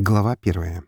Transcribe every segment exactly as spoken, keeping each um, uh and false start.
Глава первая.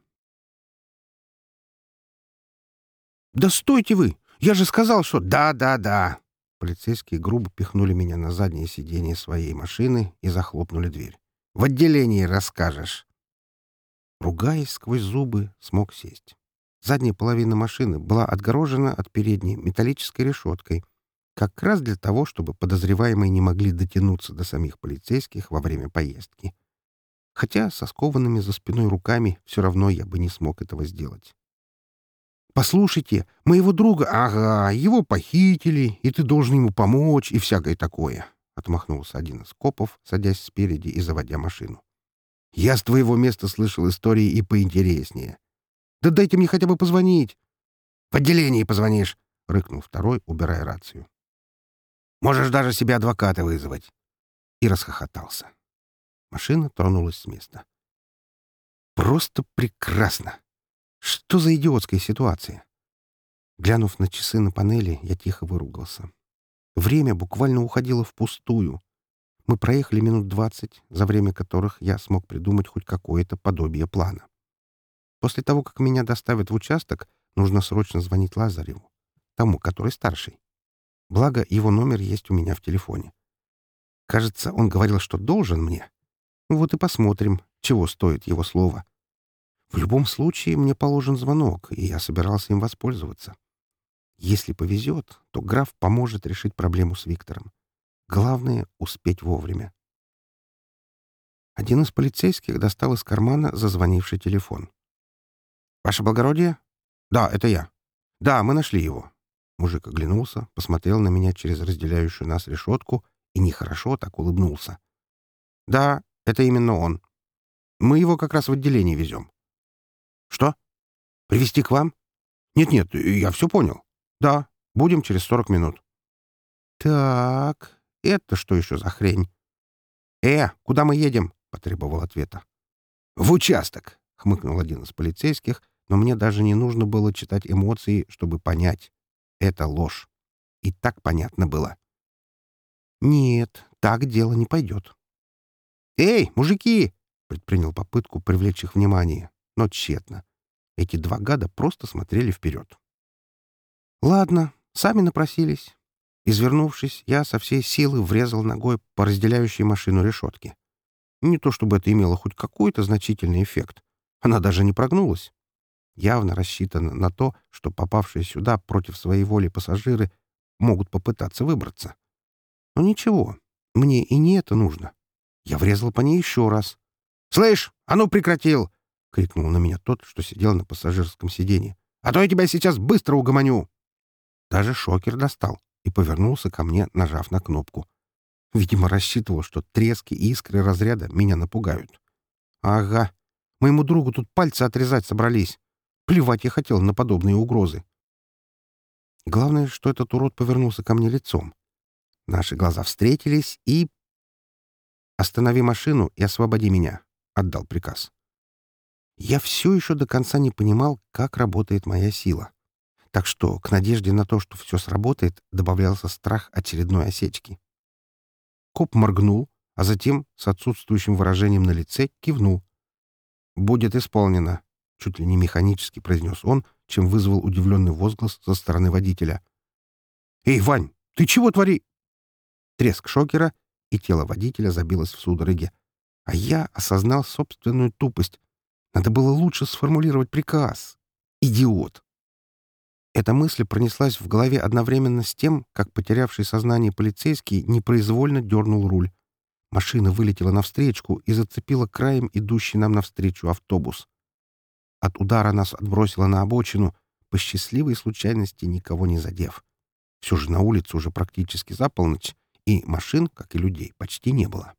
«Да стойте вы! Я же сказал, что...» «Да, да, да!» Полицейские грубо пихнули меня на заднее сиденье своей машины и захлопнули дверь. «В отделении расскажешь!» Ругаясь сквозь зубы, смог сесть. Задняя половина машины была отгорожена от передней металлической решеткой, как раз для того, чтобы подозреваемые не могли дотянуться до самих полицейских во время поездки. Хотя со скованными за спиной руками все равно я бы не смог этого сделать. «Послушайте, моего друга... Ага, его похитили, и ты должен ему помочь, и всякое такое», — отмахнулся один из копов, садясь спереди и заводя машину. «Я с твоего места слышал истории и поинтереснее. Да дайте мне хотя бы позвонить». «В отделении позвонишь», — рыкнул второй, убирая рацию. «Можешь даже себе адвоката вызвать». И расхохотался. Машина тронулась с места. «Просто прекрасно! Что за идиотская ситуация?» Глянув на часы на панели, я тихо выругался. Время буквально уходило впустую. Мы проехали минут двадцать, за время которых я смог придумать хоть какое-то подобие плана. После того, как меня доставят в участок, нужно срочно звонить Лазареву, тому, который старший. Благо, его номер есть у меня в телефоне. Кажется, он говорил, что должен мне. Вот и посмотрим, чего стоит его слово. В любом случае, мне положен звонок, и я собирался им воспользоваться. Если повезет, то граф поможет решить проблему с Виктором. Главное — успеть вовремя. Один из полицейских достал из кармана зазвонивший телефон. «Ваше благородие?» «Да, это я». «Да, мы нашли его». Мужик оглянулся, посмотрел на меня через разделяющую нас решетку и нехорошо так улыбнулся. «Да, это именно он. Мы его как раз в отделение везем». «Что? Привезти к вам?» «Нет-нет, я все понял. Да, будем через сорок минут». «Так, это что еще за хрень?» «Э, куда мы едем?» — потребовал ответа. «В участок», — хмыкнул один из полицейских, но мне даже не нужно было читать эмоции, чтобы понять. Это ложь. И так понятно было. «Нет, так дело не пойдет». «Эй, мужики!» — предпринял попытку привлечь их внимание, но тщетно. Эти два гада просто смотрели вперед. «Ладно, сами напросились». Извернувшись, я со всей силы врезал ногой по разделяющей машину решетке. Не то чтобы это имело хоть какой-то значительный эффект. Она даже не прогнулась. Явно рассчитано на то, что попавшие сюда против своей воли пассажиры могут попытаться выбраться. Но ничего, мне и не это нужно. Я врезал по ней еще раз. «Слышь, а ну прекратил!» — крикнул на меня тот, что сидел на пассажирском сиденье. «А то я тебя сейчас быстро угомоню!» Даже шокер достал и повернулся ко мне, нажав на кнопку. Видимо, рассчитывал, что трески и искры разряда меня напугают. «Ага, моему другу тут пальцы отрезать собрались. Плевать я хотел на подобные угрозы». Главное, что этот урод повернулся ко мне лицом. Наши глаза встретились и... «Останови машину и освободи меня», — отдал приказ. Я все еще до конца не понимал, как работает моя сила. Так что к надежде на то, что все сработает, добавлялся страх очередной осечки. Коп моргнул, а затем с отсутствующим выражением на лице кивнул. «Будет исполнено», — чуть ли не механически произнес он, чем вызвал удивленный возглас со стороны водителя. «Эй, Вань, ты чего твори?» Треск шокера, и тело водителя забилось в судороге. А я осознал собственную тупость. Надо было лучше сформулировать приказ. Идиот! Эта мысль пронеслась в голове одновременно с тем, как потерявший сознание полицейский непроизвольно дернул руль. Машина вылетела навстречку и зацепила краем идущий нам навстречу автобус. От удара нас отбросило на обочину, по счастливой случайности никого не задев. Все же на улице уже практически за полночь, и машин, как и людей, почти не было.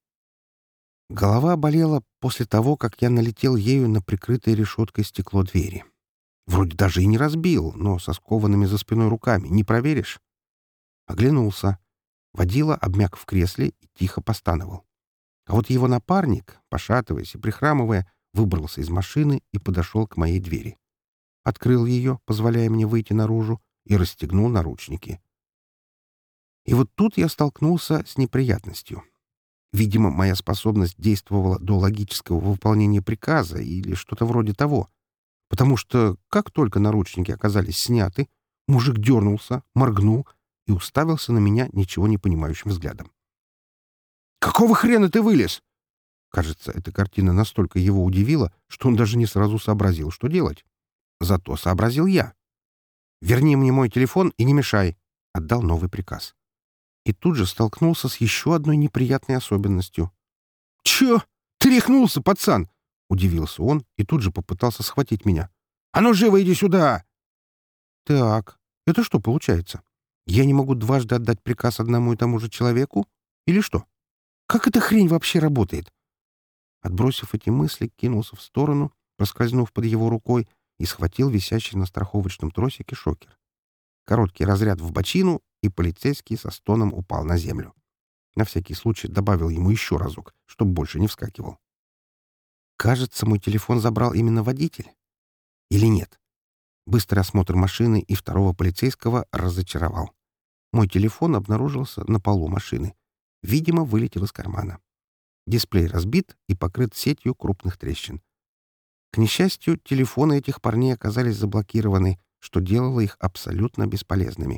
Голова болела после того, как я налетел ею на прикрытое решеткой стекло двери. Вроде даже и не разбил, но со скованными за спиной руками не проверишь. Оглянулся. Водила обмяк в кресле и тихо постановал. А вот его напарник, пошатываясь и прихрамывая, выбрался из машины и подошел к моей двери. Открыл ее, позволяя мне выйти наружу, и расстегнул наручники. И вот тут я столкнулся с неприятностью. Видимо, моя способность действовала до логического выполнения приказа или что-то вроде того. Потому что, как только наручники оказались сняты, мужик дернулся, моргнул и уставился на меня ничего не понимающим взглядом. «Какого хрена ты вылез?» Кажется, эта картина настолько его удивила, что он даже не сразу сообразил, что делать. Зато сообразил я. «Верни мне мой телефон и не мешай», — отдал новый приказ. И тут же столкнулся с еще одной неприятной особенностью. «Чё? Ты рехнулся, пацан?» — удивился он и тут же попытался схватить меня. «А ну живо иди сюда!» «Так, это что получается? Я не могу дважды отдать приказ одному и тому же человеку? Или что? Как эта хрень вообще работает?» Отбросив эти мысли, кинулся в сторону, проскользнув под его рукой, и схватил висящий на страховочном тросике шокер. Короткий разряд в бочину, и полицейский со стоном упал на землю. На всякий случай добавил ему еще разок, чтобы больше не вскакивал. Кажется, мой телефон забрал именно водитель. Или нет? Быстрый осмотр машины и второго полицейского разочаровал. Мой телефон обнаружился на полу машины. Видимо, вылетел из кармана. Дисплей разбит и покрыт сетью крупных трещин. К несчастью, телефоны этих парней оказались заблокированы, что делало их абсолютно бесполезными.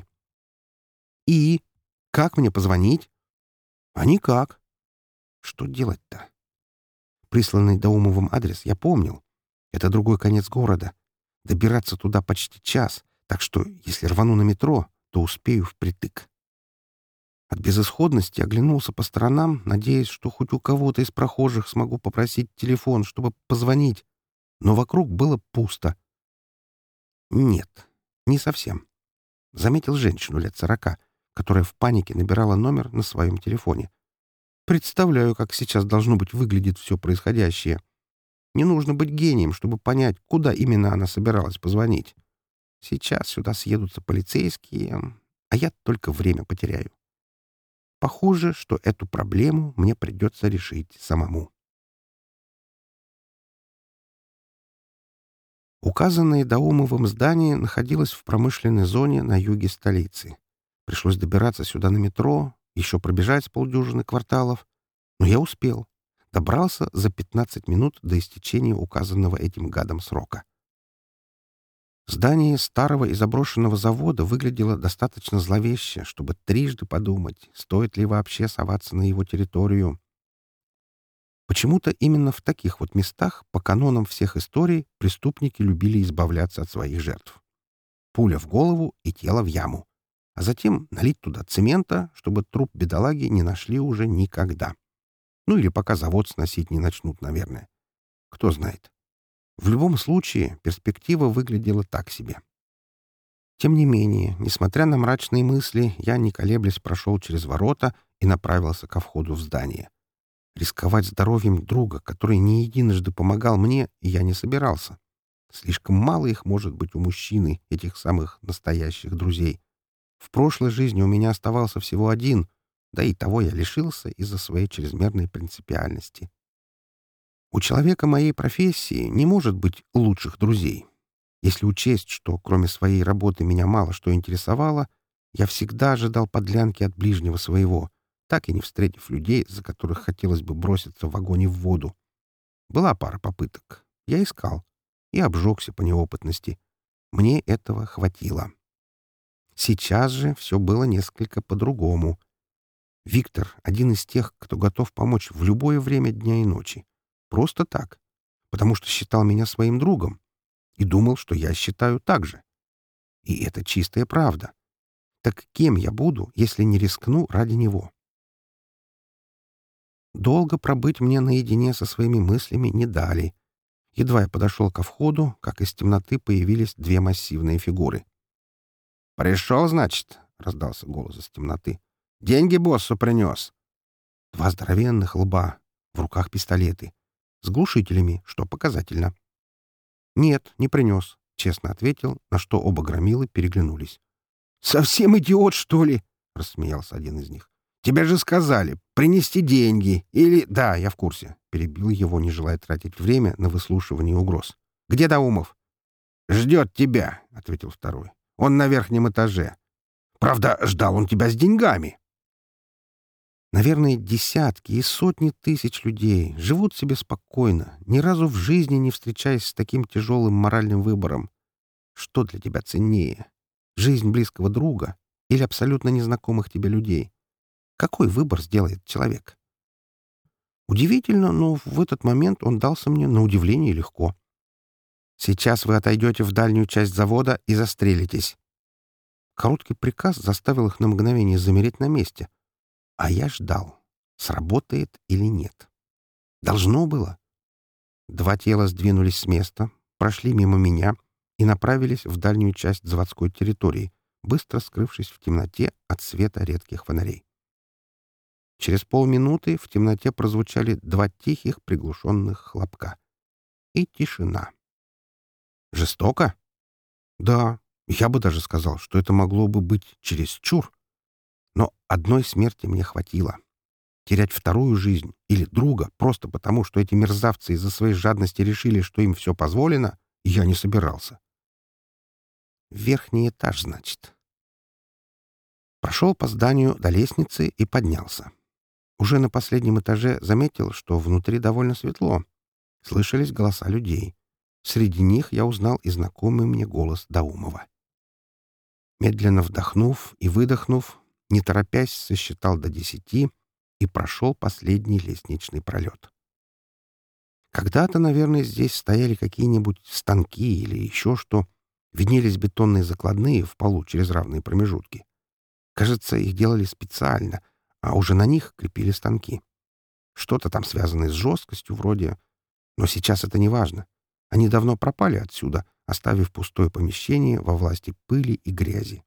И как мне позвонить? А никак. Что делать-то? Присланный Даумовым адрес я помнил. Это другой конец города. Добираться туда почти час, так что, если рвану на метро, то успею впритык. От безысходности оглянулся по сторонам, надеясь, что хоть у кого-то из прохожих смогу попросить телефон, чтобы позвонить. Но вокруг было пусто. Нет, не совсем. Заметил женщину лет сорока, которая в панике набирала номер на своем телефоне. Представляю, как сейчас должно быть выглядит все происходящее. Не нужно быть гением, чтобы понять, куда именно она собиралась позвонить. Сейчас сюда съедутся полицейские, а я только время потеряю. Похоже, что эту проблему мне придется решить самому. Указанное Даумовым здание находилось в промышленной зоне на юге столицы. Пришлось добираться сюда на метро, еще пробежать с полдюжины кварталов. Но я успел. Добрался за пятнадцать минут до истечения указанного этим гадом срока. Здание старого и заброшенного завода выглядело достаточно зловеще, чтобы трижды подумать, стоит ли вообще соваться на его территорию. Почему-то именно в таких вот местах, по канонам всех историй, преступники любили избавляться от своих жертв. Пуля в голову и тело в яму. А затем налить туда цемента, чтобы труп бедолаги не нашли уже никогда. Ну или пока завод сносить не начнут, наверное. Кто знает. В любом случае, перспектива выглядела так себе. Тем не менее, несмотря на мрачные мысли, я, не колеблясь, прошел через ворота и направился ко входу в здание. Рисковать здоровьем друга, который не единожды помогал мне, я не собирался. Слишком мало их может быть у мужчины, этих самых настоящих друзей. В прошлой жизни у меня оставался всего один, да и того я лишился из-за своей чрезмерной принципиальности. У человека моей профессии не может быть лучших друзей. Если учесть, что кроме своей работы меня мало что интересовало, я всегда ожидал подлянки от ближнего своего, так и не встретив людей, за которых хотелось бы броситься в огонь и в воду. Была пара попыток. Я искал и обжегся по неопытности. Мне этого хватило. Сейчас же все было несколько по-другому. Виктор — один из тех, кто готов помочь в любое время дня и ночи. Просто так. Потому что считал меня своим другом. И думал, что я считаю так же. И это чистая правда. Так кем я буду, если не рискну ради него? Долго пробыть мне наедине со своими мыслями не дали. Едва я подошел ко входу, как из темноты появились две массивные фигуры. «Пришел, значит?» — раздался голос из темноты. «Деньги боссу принес». Два здоровенных лба, в руках пистолеты. С глушителями, что показательно. «Нет, не принес», — честно ответил, на что оба громилы переглянулись. «Совсем идиот, что ли?» — рассмеялся один из них. «Тебе же сказали, принести деньги или...» «Да, я в курсе», — перебил его, не желая тратить время на выслушивание угроз. «Где Даумов?» «Ждет тебя», — ответил второй. «Он на верхнем этаже. Правда, ждал он тебя с деньгами». Наверное, десятки и сотни тысяч людей живут себе спокойно, ни разу в жизни не встречаясь с таким тяжелым моральным выбором. Что для тебя ценнее? Жизнь близкого друга или абсолютно незнакомых тебе людей? Какой выбор сделает человек? Удивительно, но в этот момент он дался мне на удивление легко. «Сейчас вы отойдете в дальнюю часть завода и застрелитесь». Короткий приказ заставил их на мгновение замереть на месте. А я ждал, сработает или нет. Должно было. Два тела сдвинулись с места, прошли мимо меня и направились в дальнюю часть заводской территории, быстро скрывшись в темноте от света редких фонарей. Через полминуты в темноте прозвучали два тихих приглушенных хлопка. И тишина. Жестоко? Да, я бы даже сказал, что это могло бы быть чересчур. Но одной смерти мне хватило. Терять вторую жизнь или друга просто потому, что эти мерзавцы из-за своей жадности решили, что им все позволено, я не собирался. Верхний этаж, значит. Прошел по зданию до лестницы и поднялся. Уже на последнем этаже заметил, что внутри довольно светло. Слышались голоса людей. Среди них я узнал и знакомый мне голос Даумова. Медленно вдохнув и выдохнув, не торопясь, сосчитал до десяти и прошел последний лестничный пролет. Когда-то, наверное, здесь стояли какие-нибудь станки или еще что. Виднелись бетонные закладные в полу через равные промежутки. Кажется, их делали специально, а уже на них крепили станки. Что-то там связанное с жесткостью вроде. Но сейчас это не важно. Они давно пропали отсюда, оставив пустое помещение во власти пыли и грязи.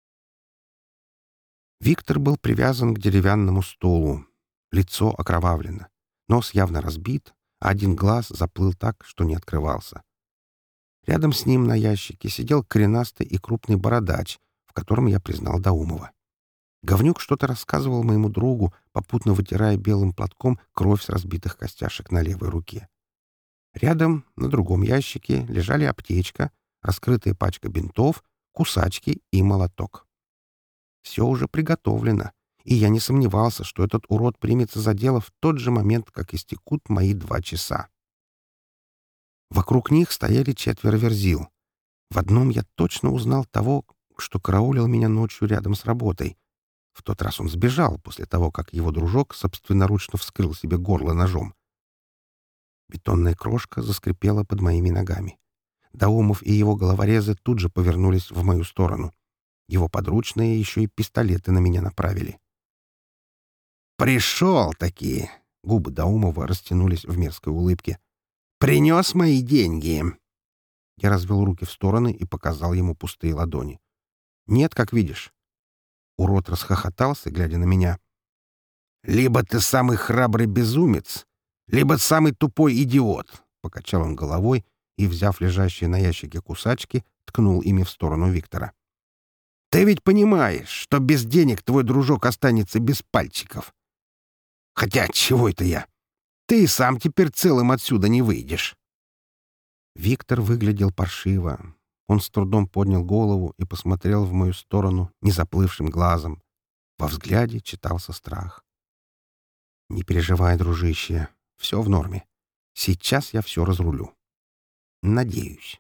Виктор был привязан к деревянному столу. Лицо окровавлено. Нос явно разбит, а один глаз заплыл так, что не открывался. Рядом с ним на ящике сидел коренастый и крупный бородач, в котором я признал Даумова. Говнюк что-то рассказывал моему другу, попутно вытирая белым платком кровь с разбитых костяшек на левой руке. Рядом, на другом ящике, лежали аптечка, раскрытая пачка бинтов, кусачки и молоток. Все уже приготовлено, и я не сомневался, что этот урод примется за дело в тот же момент, как истекут мои два часа. Вокруг них стояли четверо верзил. В одном я точно узнал того, что караулил меня ночью рядом с работой. В тот раз он сбежал после того, как его дружок собственноручно вскрыл себе горло ножом. Бетонная крошка заскрипела под моими ногами. Даумов и его головорезы тут же повернулись в мою сторону. Его подручные еще и пистолеты на меня направили. «Пришел-таки!» — губы Даумова растянулись в мерзкой улыбке. «Принес мои деньги!» Я развел руки в стороны и показал ему пустые ладони. «Нет, как видишь». Урод расхохотался, глядя на меня. «Либо ты самый храбрый безумец, либо самый тупой идиот!» — покачал он головой и, взяв лежащие на ящике кусачки, ткнул ими в сторону Виктора. «Ты ведь понимаешь, что без денег твой дружок останется без пальчиков. Хотя, чего это я? Ты и сам теперь целым отсюда не выйдешь». Виктор выглядел паршиво. Он с трудом поднял голову и посмотрел в мою сторону незаплывшим глазом. Во взгляде читался страх. «Не переживай, дружище, все в норме. Сейчас я все разрулю. Надеюсь».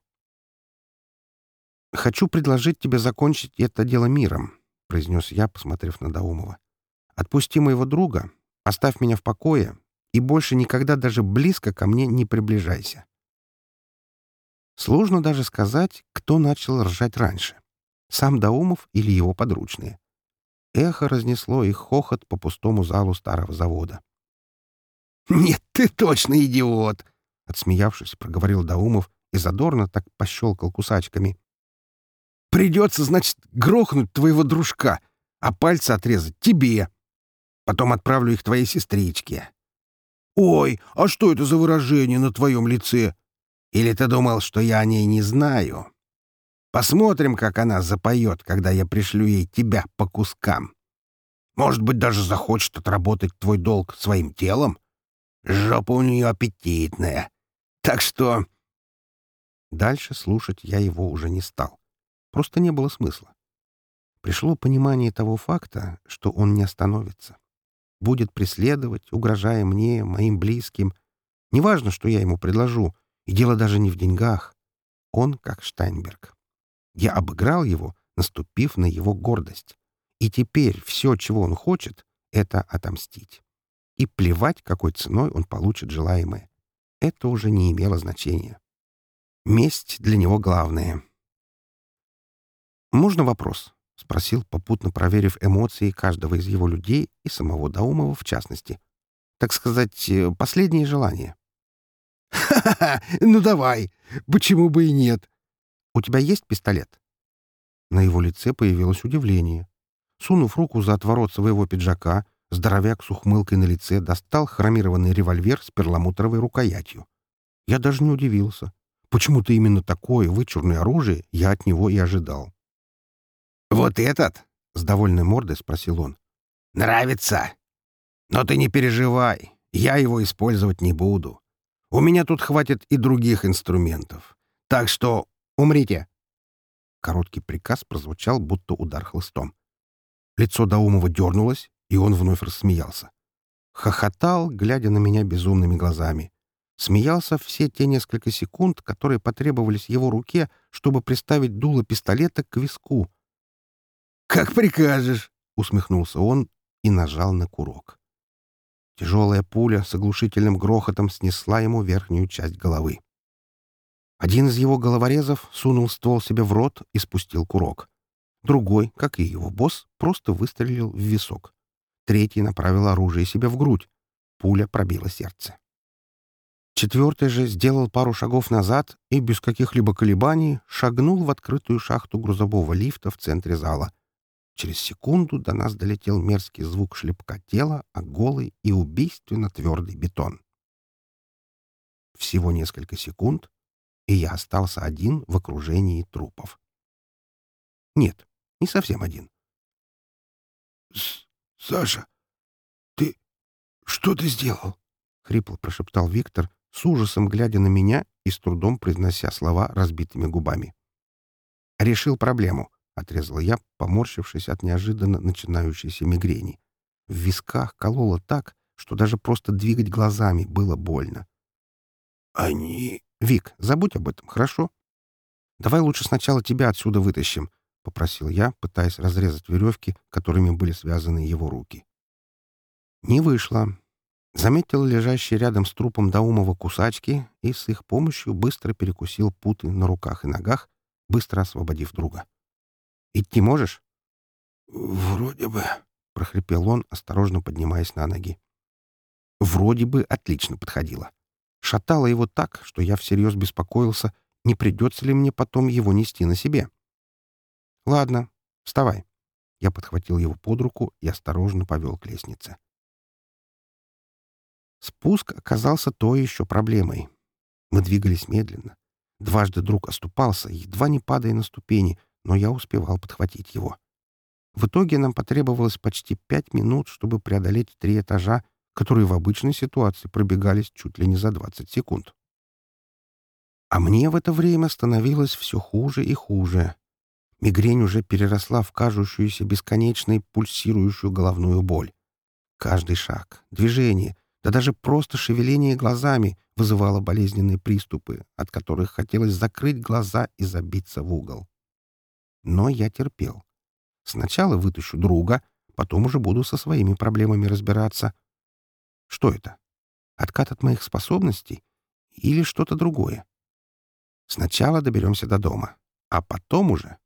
«Хочу предложить тебе закончить это дело миром», — произнес я, посмотрев на Даумова. «Отпусти моего друга, оставь меня в покое и больше никогда даже близко ко мне не приближайся». Сложно даже сказать, кто начал ржать раньше. Сам Даумов или его подручные. Эхо разнесло их хохот по пустому залу старого завода. «Нет, ты точно идиот!» — отсмеявшись, проговорил Даумов и задорно так пощелкал кусачками. «Придется, значит, грохнуть твоего дружка, а пальцы отрезать тебе. Потом отправлю их твоей сестричке». «Ой, а что это за выражение на твоем лице? Или ты думал, что я о ней не знаю? Посмотрим, как она запоет, когда я пришлю ей тебя по кускам. Может быть, даже захочет отработать твой долг своим телом? Жопа у нее аппетитная. Так что...» Дальше слушать я его уже не стал. Просто не было смысла. Пришло понимание того факта, что он не остановится. будет преследовать, угрожая мне, моим близким. Неважно, что я ему предложу, и дело даже не в деньгах. Он как Штайнберг. Я обыграл его, наступив на его гордость. И теперь все, чего он хочет, — это отомстить. И плевать, какой ценой он получит желаемое. Это уже не имело значения. Месть для него главное. «Можно вопрос?» — спросил, попутно проверив эмоции каждого из его людей и самого Даумова в частности. «Так сказать, э, последнее желание». «Ха-ха-ха! Ну давай! Почему бы и нет?» «У тебя есть пистолет?» На его лице появилось удивление. Сунув руку за отворот своего пиджака, здоровяк с ухмылкой на лице достал хромированный револьвер с перламутровой рукоятью. Я даже не удивился. Почему-то именно такое вычурное оружие я от него и ожидал. «Вот этот?» — с довольной мордой спросил он. «Нравится? Но ты не переживай, я его использовать не буду. У меня тут хватит и других инструментов. Так что умрите!» Короткий приказ прозвучал, будто удар хлыстом. Лицо Даумова дернулось, и он вновь рассмеялся. Хохотал, глядя на меня безумными глазами. Смеялся все те несколько секунд, которые потребовались его руке, чтобы приставить дуло пистолета к виску. «Как прикажешь!» — усмехнулся он и нажал на курок. Тяжелая пуля с оглушительным грохотом снесла ему верхнюю часть головы. Один из его головорезов сунул ствол себе в рот и спустил курок. Другой, как и его босс, просто выстрелил в висок. Третий направил оружие себе в грудь. Пуля пробила сердце. Четвертый же сделал пару шагов назад и без каких-либо колебаний шагнул в открытую шахту грузового лифта в центре зала. Через секунду до нас долетел мерзкий звук шлепка тела о голый и убийственно твердый бетон. Всего несколько секунд, и я остался один в окружении трупов. Нет, не совсем один. — Саша, ты... что ты сделал? — хрипло прошептал Виктор, с ужасом глядя на меня и с трудом произнося слова разбитыми губами. «Решил проблему», — отрезал я, поморщившись от неожиданно начинающейся мигрени. В висках кололо так, что даже просто двигать глазами было больно. «Они...» «Вик, забудь об этом, хорошо? Давай лучше сначала тебя отсюда вытащим», — попросил я, пытаясь разрезать веревки, которыми были связаны его руки. Не вышло. Заметил лежащие рядом с трупом Даумова кусачки и с их помощью быстро перекусил путы на руках и ногах, быстро освободив друга. «Идти можешь?» «Вроде бы», — прохрипел он, осторожно поднимаясь на ноги. «Вроде бы» отлично подходило. Шатало его так, что я всерьез беспокоился, не придется ли мне потом его нести на себе. «Ладно, вставай». Я подхватил его под руку и осторожно повел к лестнице. Спуск оказался той еще проблемой. Мы двигались медленно. Дважды друг оступался, едва не падая на ступени, но я успевал подхватить его. В итоге нам потребовалось почти пять минут, чтобы преодолеть три этажа, которые в обычной ситуации пробегались чуть ли не за двадцать секунд. А мне в это время становилось все хуже и хуже. Мигрень уже переросла в кажущуюся бесконечной пульсирующую головную боль. Каждый шаг, движение, да даже просто шевеление глазами вызывало болезненные приступы, от которых хотелось закрыть глаза и забиться в угол. Но я терпел. Сначала вытащу друга, потом уже буду со своими проблемами разбираться. Что это? Откат от моих способностей? Или что-то другое? Сначала доберемся до дома, а потом уже...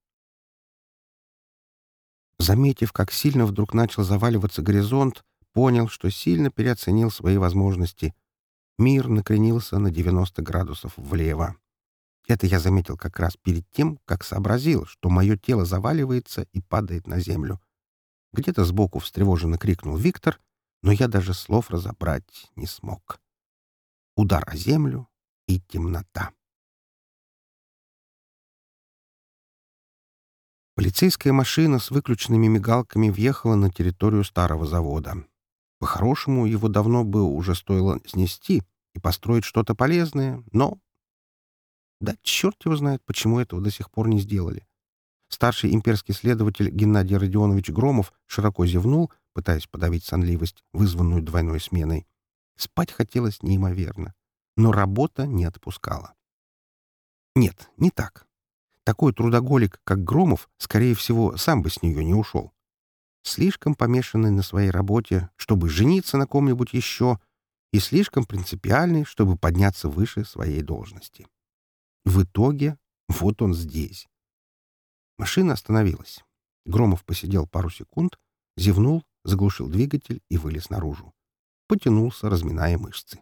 Заметив, как сильно вдруг начал заваливаться горизонт, понял, что сильно переоценил свои возможности. Мир накренился на девяносто градусов влево. Это я заметил как раз перед тем, как сообразил, что мое тело заваливается и падает на землю. Где-то сбоку встревоженно крикнул Виктор, но я даже слов разобрать не смог. Удар о землю и темнота. Полицейская машина с выключенными мигалками въехала на территорию старого завода. По-хорошему, его давно бы уже стоило снести и построить что-то полезное, но... Да черт его знает, почему этого до сих пор не сделали. Старший имперский следователь Геннадий Родионович Громов широко зевнул, пытаясь подавить сонливость, вызванную двойной сменой. Спать хотелось неимоверно, но работа не отпускала. Нет, не так. Такой трудоголик, как Громов, скорее всего, сам бы с нее не ушел. Слишком помешанный на своей работе, чтобы жениться на ком-нибудь еще, и слишком принципиальный, чтобы подняться выше своей должности. В итоге вот он здесь. Машина остановилась. Громов посидел пару секунд, зевнул, заглушил двигатель и вылез наружу. Потянулся, разминая мышцы.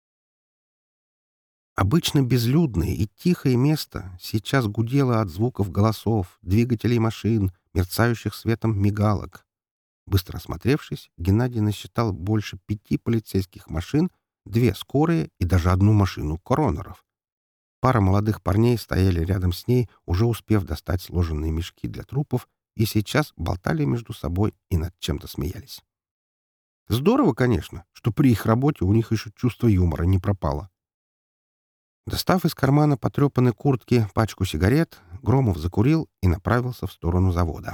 Обычно безлюдное и тихое место сейчас гудело от звуков голосов, двигателей машин, мерцающих светом мигалок. Быстро осмотревшись, Геннадий насчитал больше пяти полицейских машин, две скорые и даже одну машину коронеров. Пара молодых парней стояли рядом с ней, уже успев достать сложенные мешки для трупов, и сейчас болтали между собой и над чем-то смеялись. Здорово, конечно, что при их работе у них еще чувство юмора не пропало. Достав из кармана потрепанной куртки пачку сигарет, Громов закурил и направился в сторону завода.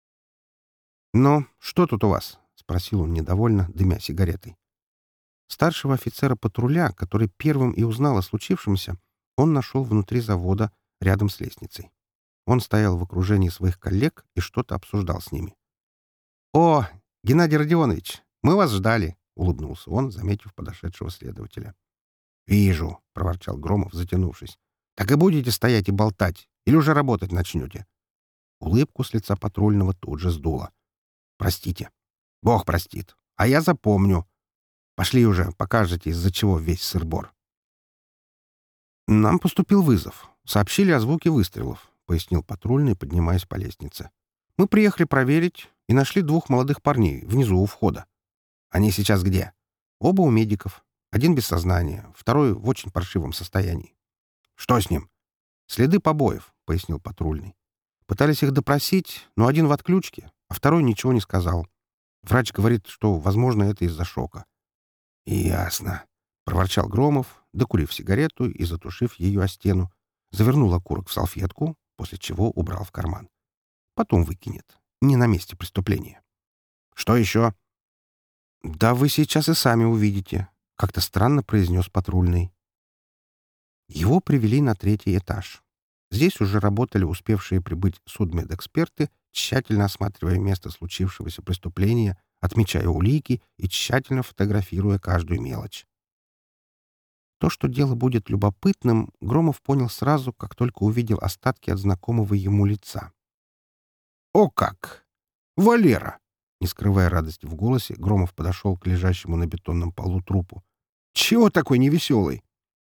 «Ну, что тут у вас?» — спросил он недовольно, дымя сигаретой. Старшего офицера патруля, который первым и узнал о случившемся, он нашел внутри завода, рядом с лестницей. Он стоял в окружении своих коллег и что-то обсуждал с ними. «О, Геннадий Родионович, мы вас ждали!» — улыбнулся он, заметив подошедшего следователя. «Вижу», — проворчал Громов, затянувшись. «Так и будете стоять и болтать? Или уже работать начнете?» Улыбку с лица патрульного тут же сдуло. «Простите. Бог простит. А я запомню. Пошли уже, покажете, из-за чего весь сыр-бор». «Нам поступил вызов. Сообщили о звуке выстрелов», — пояснил патрульный, поднимаясь по лестнице. «Мы приехали проверить и нашли двух молодых парней внизу у входа. Они сейчас где?» «Оба у медиков. Один без сознания, второй в очень паршивом состоянии». «Что с ним?» «Следы побоев», — пояснил патрульный. «Пытались их допросить, но один в отключке, а второй ничего не сказал. Врач говорит, что, возможно, это из-за шока». «Ясно», — проворчал Громов, докурив сигарету и затушив ее о стену, завернул окурок в салфетку, после чего убрал в карман. Потом выкинет. Не на месте преступления. «Что еще?» «Да вы сейчас и сами увидите», — как-то странно произнес патрульный. Его привели на третий этаж. Здесь уже работали успевшие прибыть судмедэксперты, тщательно осматривая место случившегося преступления, отмечая улики и тщательно фотографируя каждую мелочь. То, что дело будет любопытным, Громов понял сразу, как только увидел остатки от знакомого ему лица. «О как! Валера!» Не скрывая радости в голосе, Громов подошел к лежащему на бетонном полу трупу. «Чего такой невеселый?»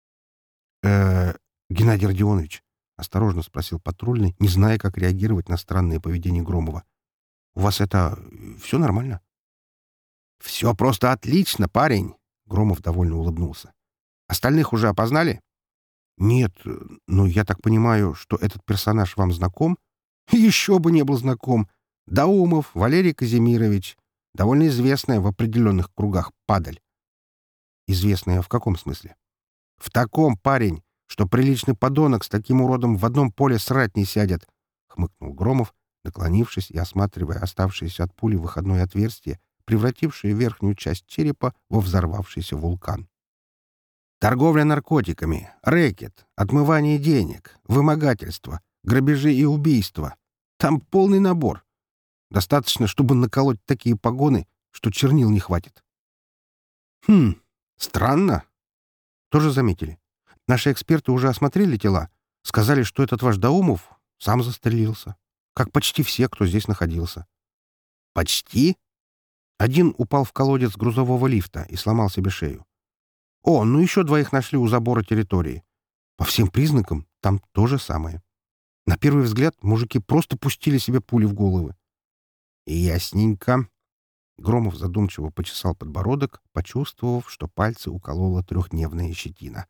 «Э-э, Геннадий Родионович», — осторожно спросил патрульный, не зная, как реагировать на странное поведение Громова. «У вас это... все нормально?» «Все просто отлично, парень!» — Громов довольно улыбнулся. «Остальных уже опознали?» «Нет, но я так понимаю, что этот персонаж вам знаком?» «Еще бы не был знаком! Даумов Валерий Казимирович, довольно известная в определенных кругах падаль». «Известная в каком смысле?» «В таком, парень, что приличный подонок с таким уродом в одном поле срать не сядет», — хмыкнул Громов, наклонившись и осматривая оставшееся от пули выходное отверстие, превратившее верхнюю часть черепа во взорвавшийся вулкан. «Торговля наркотиками, рэкет, отмывание денег, вымогательство, грабежи и убийства. Там полный набор. Достаточно, чтобы наколоть такие погоны, что чернил не хватит». «Хм, странно». «Тоже заметили. Наши эксперты уже осмотрели тела. Сказали, что этот ваш Даумов сам застрелился. Как почти все, кто здесь находился». «Почти?» Один упал в колодец грузового лифта и сломал себе шею. О, ну еще двоих нашли у забора территории. По всем признакам там то же самое. На первый взгляд мужики просто пустили себе пули в головы. Ясненько. Громов задумчиво почесал подбородок, почувствовав, что пальцы уколола трехдневная щетина.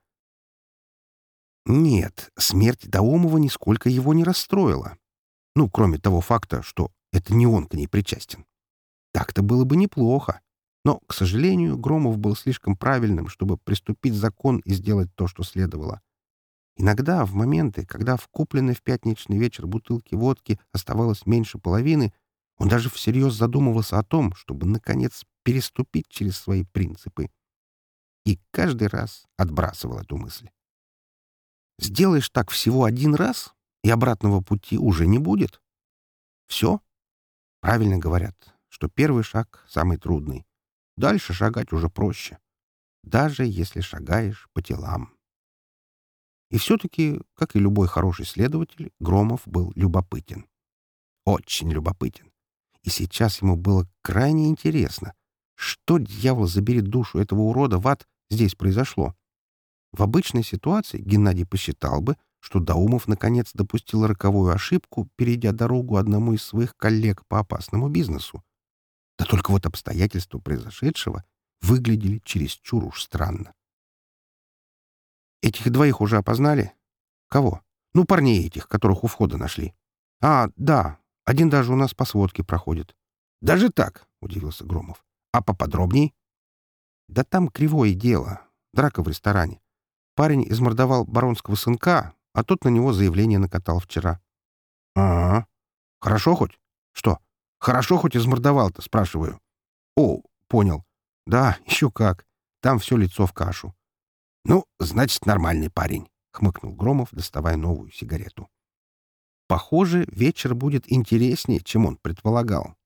Нет, смерть Даумова нисколько его не расстроила. Ну, кроме того факта, что это не он к ней причастен. Так-то было бы неплохо. Но, к сожалению, Громов был слишком правильным, чтобы приступить закон и сделать то, что следовало. Иногда, в моменты, когда в купленной в пятничный вечер бутылке водки оставалось меньше половины, Он даже всерьез задумывался о том, чтобы, наконец, переступить через свои принципы. И каждый раз отбрасывал эту мысль. Сделаешь так всего один раз, и обратного пути уже не будет. Все. Правильно говорят, что первый шаг самый трудный. Дальше шагать уже проще. Даже если шагаешь по телам. И все-таки, как и любой хороший следователь, Громов был любопытен. Очень любопытен. И сейчас ему было крайне интересно, что, дьявол, заберет душу этого урода в ад, здесь произошло. В обычной ситуации Геннадий посчитал бы, что Даумов наконец допустил роковую ошибку, перейдя дорогу одному из своих коллег по опасному бизнесу. Да только вот обстоятельства произошедшего выглядели чересчур уж странно. «Этих двоих уже опознали?» «Кого?» «Ну, парней этих, которых у входа нашли». «А, да, один даже у нас по сводке проходит». «Даже так?» — удивился Громов. «А поподробней?» «Да там кривое дело. Драка в ресторане. Парень измордовал баронского сынка, а тот на него заявление накатал вчера». «Ага. Хорошо хоть?» «Что? Хорошо хоть измордовал-то, спрашиваю». «О, понял. Да, еще как. Там все лицо в кашу». «Ну, значит, нормальный парень», — хмыкнул Громов, доставая новую сигарету. Похоже, вечер будет интереснее, чем он предполагал.